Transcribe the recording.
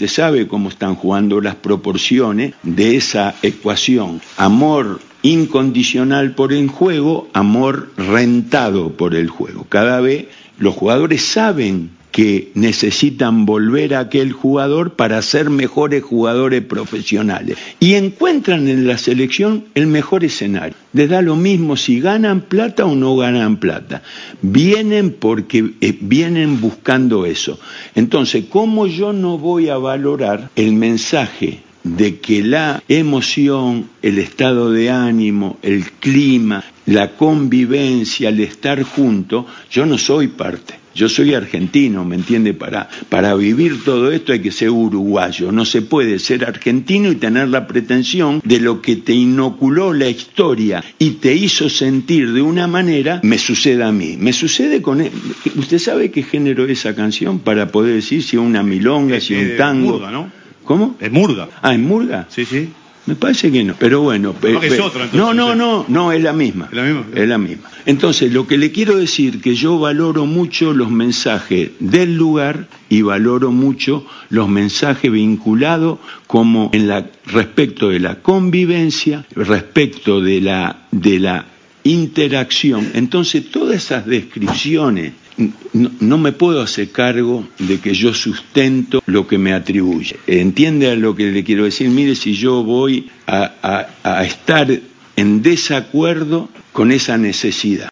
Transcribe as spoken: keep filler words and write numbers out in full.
usted sabe cómo están jugando las proporciones de esa ecuación. Amor incondicional por el juego, amor rentado por el juego. Cada vez los jugadores saben que necesitan volver a aquel jugador para ser mejores jugadores profesionales. Y encuentran en la selección el mejor escenario. Les da lo mismo si ganan plata o no ganan plata. Vienen porque eh, vienen buscando eso. Entonces, ¿cómo yo no voy a valorar el mensaje de que la emoción, el estado de ánimo, el clima, la convivencia, el estar juntos? Yo no soy parte. Yo soy argentino, ¿me entiende? Para, para vivir todo esto hay que ser uruguayo. No se puede ser argentino y tener la pretensión de lo que te inoculó la historia y te hizo sentir de una manera, me sucede a mí. Me sucede con... él. ¿Usted sabe qué género es esa canción para poder decir si es una milonga, es, si es un tango? Murga, ¿no? ¿Cómo? Es murga. Ah, ¿es murga? Sí, sí. Me parece que no, pero bueno. No, pe, es pe, otra, entonces, no, no, sí. no, no, es la misma. ¿Es la misma? Es la misma. Entonces, lo que le quiero decir que yo valoro mucho los mensajes del lugar y valoro mucho los mensajes vinculados como en la respecto de la convivencia, respecto de la de la interacción. Entonces, todas esas descripciones, no, no me puedo hacer cargo de que yo sustento lo que me atribuye. ¿Entiende a lo que le quiero decir? Mire, si yo voy a, a, a estar en desacuerdo con esa necesidad.